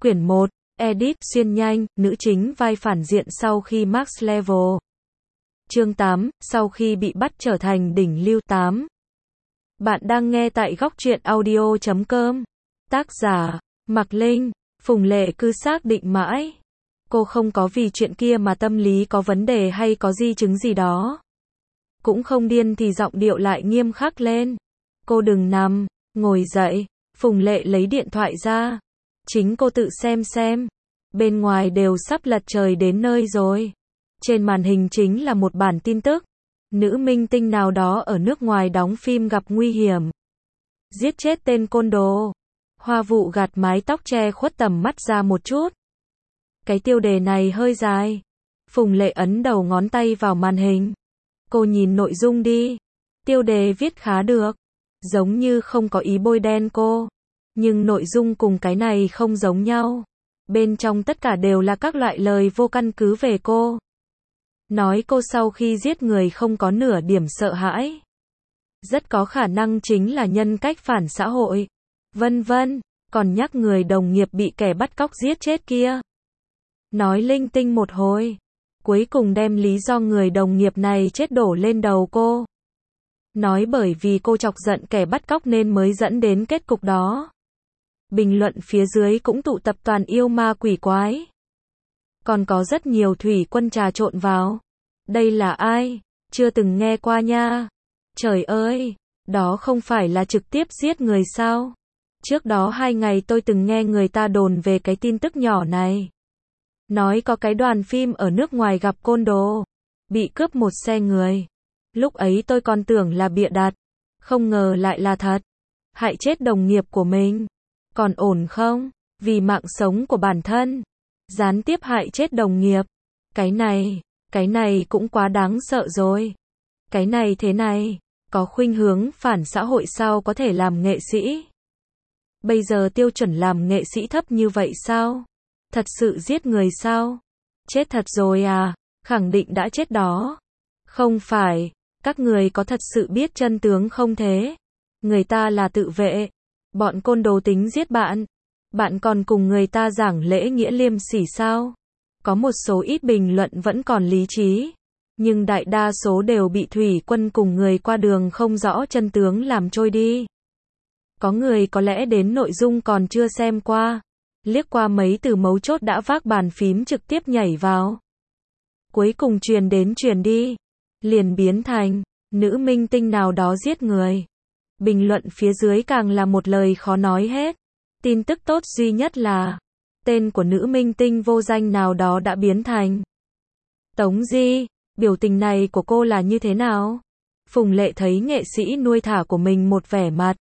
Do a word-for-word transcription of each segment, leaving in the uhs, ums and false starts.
Quyển một, Edit, xuyên nhanh, nữ chính vai phản diện sau khi Max Level. Chương tám, sau khi bị bắt trở thành đỉnh lưu. tám. Bạn đang nghe tại góc truyện audio chấm com. Tác giả, Mạc Linh. Phùng Lệ cứ xác định mãi. Cô không có vì chuyện kia mà tâm lý có vấn đề hay có di chứng gì đó. Cũng không điên thì giọng điệu lại nghiêm khắc lên. Cô đừng nằm, ngồi dậy. Phùng Lệ lấy điện thoại ra. Chính cô tự xem xem. Bên ngoài đều sắp lật trời đến nơi rồi. Trên màn hình chính là một bản tin tức. Nữ minh tinh nào đó ở nước ngoài đóng phim gặp nguy hiểm. Giết chết tên côn đồ. Hoa Vụ gạt mái tóc che khuất tầm mắt ra một chút. Cái tiêu đề này hơi dài. Phùng Lệ ấn đầu ngón tay vào màn hình. Cô nhìn nội dung đi. Tiêu đề viết khá được. Giống như không có ý bôi đen cô. Nhưng nội dung cùng cái này không giống nhau. Bên trong tất cả đều là các loại lời vô căn cứ về cô. Nói cô sau khi giết người không có nửa điểm sợ hãi. Rất có khả năng chính là nhân cách phản xã hội. Vân vân, còn nhắc người đồng nghiệp bị kẻ bắt cóc giết chết kia. Nói linh tinh một hồi. Cuối cùng đem lý do người đồng nghiệp này chết đổ lên đầu cô. Nói bởi vì cô chọc giận kẻ bắt cóc nên mới dẫn đến kết cục đó. Bình luận phía dưới cũng tụ tập toàn yêu ma quỷ quái. Còn có rất nhiều thủy quân trà trộn vào. Đây là ai? Chưa từng nghe qua nha. Trời ơi, đó không phải là trực tiếp giết người sao? Trước đó hai ngày tôi từng nghe người ta đồn về cái tin tức nhỏ này. Nói có cái đoàn phim ở nước ngoài gặp côn đồ. Bị cướp một xe người. Lúc ấy tôi còn tưởng là bịa đặt. Không ngờ lại là thật. Hại chết đồng nghiệp của mình. Còn ổn không? Vì mạng sống của bản thân. Gián tiếp hại chết đồng nghiệp. Cái này, cái này cũng quá đáng sợ rồi. Cái này thế này, có khuynh hướng phản xã hội sao có thể làm nghệ sĩ? Bây giờ tiêu chuẩn làm nghệ sĩ thấp như vậy sao? Thật sự giết người sao? Chết thật rồi à? Khẳng định đã chết đó. Không phải, các người có thật sự biết chân tướng không thế? Người ta là tự vệ. Bọn côn đồ tính giết bạn. Bạn còn cùng người ta giảng lễ nghĩa liêm sỉ sao? Có một số ít bình luận vẫn còn lý trí. Nhưng đại đa số đều bị thủy quân cùng người qua đường không rõ chân tướng làm trôi đi. Có người có lẽ đến nội dung còn chưa xem qua. Liếc qua mấy từ mấu chốt đã vác bàn phím trực tiếp nhảy vào. Cuối cùng truyền đến truyền đi. Liền biến thành, nữ minh tinh nào đó giết người. Bình luận phía dưới càng là một lời khó nói hết. Tin tức tốt duy nhất là tên của nữ minh tinh vô danh nào đó đã biến thành Tống Di. Biểu tình này của cô là như thế nào? Phùng Lệ thấy nghệ sĩ nuôi thả của mình một vẻ mặt.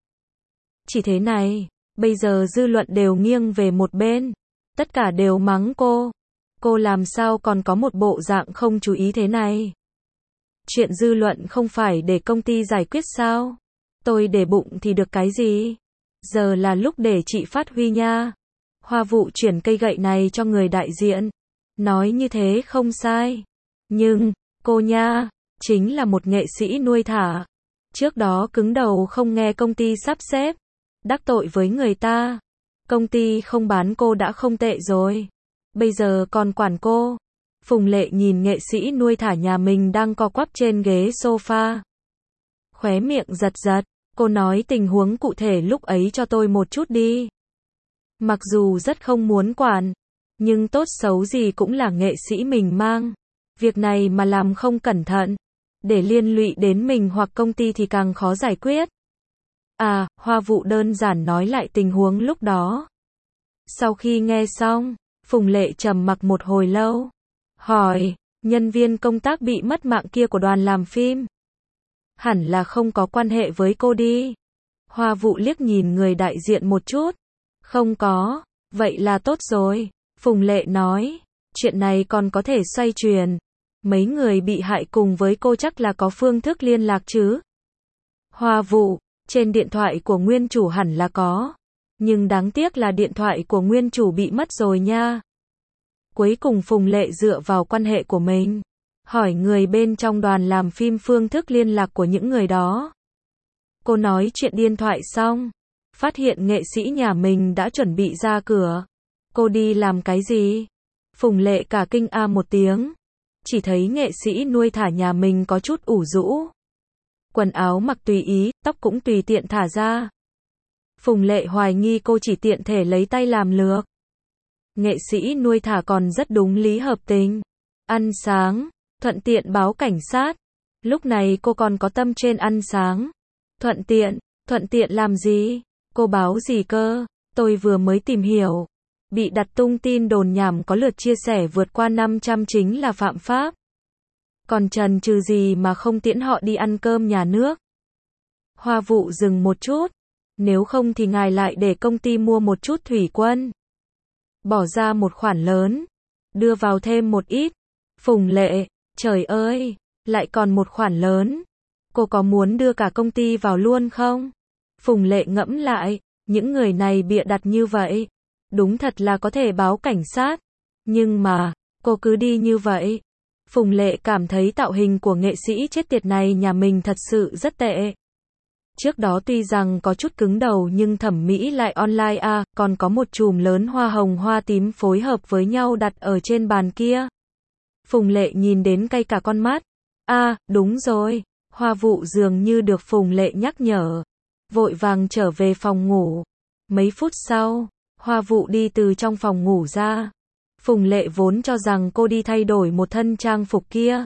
Chỉ thế này, bây giờ dư luận đều nghiêng về một bên. Tất cả đều mắng cô. Cô làm sao còn có một bộ dạng không chú ý thế này? Chuyện dư luận không phải để công ty giải quyết sao? Tôi để bụng thì được cái gì? Giờ là lúc để chị phát huy nha. Hoa Vụ chuyển cây gậy này cho người đại diện. Nói như thế không sai. Nhưng, cô nha, chính là một nghệ sĩ nuôi thả. Trước đó cứng đầu không nghe công ty sắp xếp. Đắc tội với người ta. Công ty không bán cô đã không tệ rồi. Bây giờ còn quản cô. Phùng Lệ nhìn nghệ sĩ nuôi thả nhà mình đang co quắp trên ghế sofa. Khóe miệng giật giật. Cô nói tình huống cụ thể lúc ấy cho tôi một chút đi. Mặc dù rất không muốn quản. Nhưng tốt xấu gì cũng là nghệ sĩ mình mang. Việc này mà làm không cẩn thận. Để liên lụy đến mình hoặc công ty thì càng khó giải quyết. À, Hoa Vụ đơn giản nói lại tình huống lúc đó. Sau khi nghe xong, Phùng Lệ trầm mặc một hồi lâu. Hỏi, nhân viên công tác bị mất mạng kia của đoàn làm phim. Hẳn là không có quan hệ với cô đi. Hoa Vụ liếc nhìn người đại diện một chút. Không có, vậy là tốt rồi. Phùng Lệ nói, chuyện này còn có thể xoay chuyển. Mấy người bị hại cùng với cô chắc là có phương thức liên lạc chứ. Hoa Vụ, trên điện thoại của nguyên chủ hẳn là có. Nhưng đáng tiếc là điện thoại của nguyên chủ bị mất rồi nha. Cuối cùng Phùng Lệ dựa vào quan hệ của mình. Hỏi người bên trong đoàn làm phim phương thức liên lạc của những người đó. Cô nói chuyện điện thoại xong. Phát hiện nghệ sĩ nhà mình đã chuẩn bị ra cửa. Cô đi làm cái gì? Phùng Lệ cả kinh a một tiếng. Chỉ thấy nghệ sĩ nuôi thả nhà mình có chút ủ rũ. Quần áo mặc tùy ý, tóc cũng tùy tiện thả ra. Phùng Lệ hoài nghi cô chỉ tiện thể lấy tay làm lược. Nghệ sĩ nuôi thả còn rất đúng lý hợp tình. Ăn sáng, thuận tiện báo cảnh sát. Lúc này cô còn có tâm trên ăn sáng. Thuận tiện, thuận tiện làm gì? Cô báo gì cơ? Tôi vừa mới tìm hiểu. Bị đặt tung tin đồn nhảm có lượt chia sẻ vượt qua năm trăm chính là phạm pháp. Còn chần chừ gì mà không tiễn họ đi ăn cơm nhà nước? Hoa Vụ dừng một chút. Nếu không thì ngài lại để công ty mua một chút thủy quân. Bỏ ra một khoản lớn. Đưa vào thêm một ít. Phùng Lệ, trời ơi, lại còn một khoản lớn. Cô có muốn đưa cả công ty vào luôn không? Phùng Lệ ngẫm lại, những người này bịa đặt như vậy. Đúng thật là có thể báo cảnh sát. Nhưng mà, cô cứ đi như vậy. Phùng Lệ cảm thấy tạo hình của nghệ sĩ chết tiệt này nhà mình thật sự rất tệ. Trước đó tuy rằng có chút cứng đầu nhưng thẩm mỹ lại online à, còn có một chùm lớn hoa hồng hoa tím phối hợp với nhau đặt ở trên bàn kia. Phùng Lệ nhìn đến cay cả con mắt. À, đúng rồi. Hoa Vụ dường như được Phùng Lệ nhắc nhở. Vội vàng trở về phòng ngủ. Mấy phút sau, Hoa Vụ đi từ trong phòng ngủ ra. Phùng Lệ vốn cho rằng cô đi thay đổi một thân trang phục kia.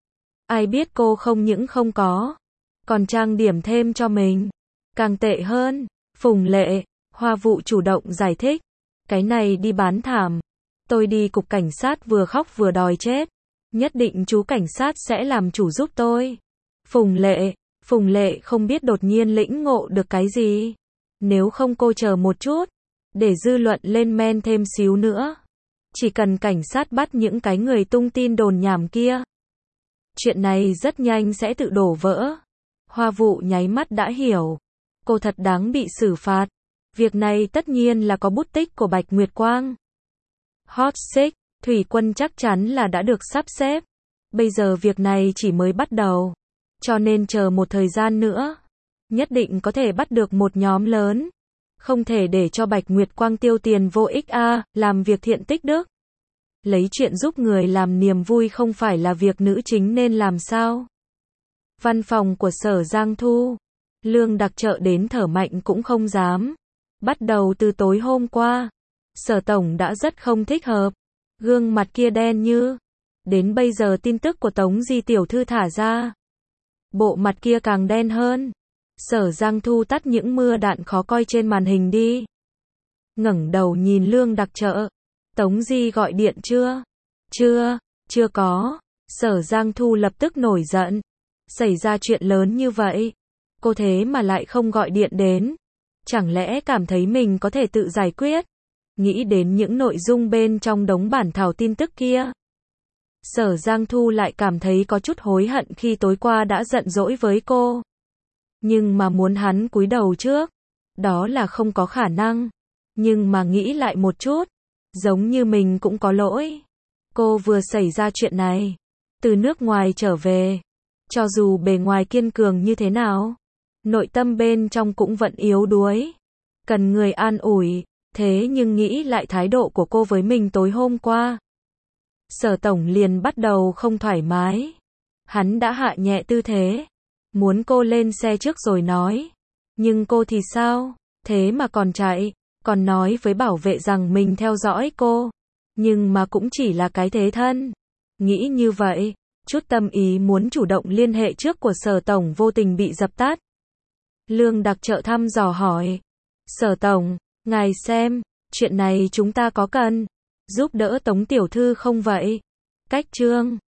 Ai biết cô không những không có, còn trang điểm thêm cho mình. Càng tệ hơn. Phùng Lệ, Hoa Vụ chủ động giải thích. Cái này đi bán thảm. Tôi đi cục cảnh sát vừa khóc vừa đòi chết. Nhất định chú cảnh sát sẽ làm chủ giúp tôi. Phùng Lệ, Phùng Lệ không biết đột nhiên lĩnh ngộ được cái gì. Nếu không cô chờ một chút. Để dư luận lên men thêm xíu nữa. Chỉ cần cảnh sát bắt những cái người tung tin đồn nhảm kia. Chuyện này rất nhanh sẽ tự đổ vỡ. Hoa Vụ nháy mắt đã hiểu. Cô thật đáng bị xử phạt. Việc này tất nhiên là có bút tích của Bạch Nguyệt Quang. Hot Six, thủy quân chắc chắn là đã được sắp xếp. Bây giờ việc này chỉ mới bắt đầu. Cho nên chờ một thời gian nữa. Nhất định có thể bắt được một nhóm lớn. Không thể để cho Bạch Nguyệt Quang tiêu tiền vô ích a, à, làm việc thiện tích đức. Lấy chuyện giúp người làm niềm vui không phải là việc nữ chính nên làm sao? Văn phòng của Sở Giang Thu. Lương Đặc Trợ đến thở mạnh cũng không dám. Bắt đầu từ tối hôm qua, Sở Tổng đã rất không thích hợp. Gương mặt kia đen như. Đến bây giờ tin tức của Tống Di Tiểu Thư thả ra. Bộ mặt kia càng đen hơn. Sở Giang Thu tắt những mưa đạn khó coi trên màn hình đi. Ngẩng đầu nhìn Lương Đặc Trợ. Tống Di gọi điện chưa? Chưa, chưa có. Sở Giang Thu lập tức nổi giận. Xảy ra chuyện lớn như vậy. Cô thế mà lại không gọi điện đến. Chẳng lẽ cảm thấy mình có thể tự giải quyết? Nghĩ đến những nội dung bên trong đống bản thảo tin tức kia. Sở Giang Thu lại cảm thấy có chút hối hận khi tối qua đã giận dỗi với cô. Nhưng mà muốn hắn cúi đầu trước, đó là không có khả năng. Nhưng mà nghĩ lại một chút, giống như mình cũng có lỗi. Cô vừa xảy ra chuyện này, từ nước ngoài trở về, cho dù bề ngoài kiên cường như thế nào, nội tâm bên trong cũng vẫn yếu đuối. Cần người an ủi, thế nhưng nghĩ lại thái độ của cô với mình tối hôm qua. Sở Tổng liền bắt đầu không thoải mái. Hắn đã hạ nhẹ tư thế. Muốn cô lên xe trước rồi nói. Nhưng cô thì sao? Thế mà còn chạy. Còn nói với bảo vệ rằng mình theo dõi cô. Nhưng mà cũng chỉ là cái thế thân. Nghĩ như vậy, chút tâm ý muốn chủ động liên hệ trước của Sở Tổng vô tình bị dập tắt. Lương Đặc Trợ thăm dò hỏi. Sở Tổng, ngài xem, chuyện này chúng ta có cần giúp đỡ Tống Tiểu Thư không vậy? Cách Trương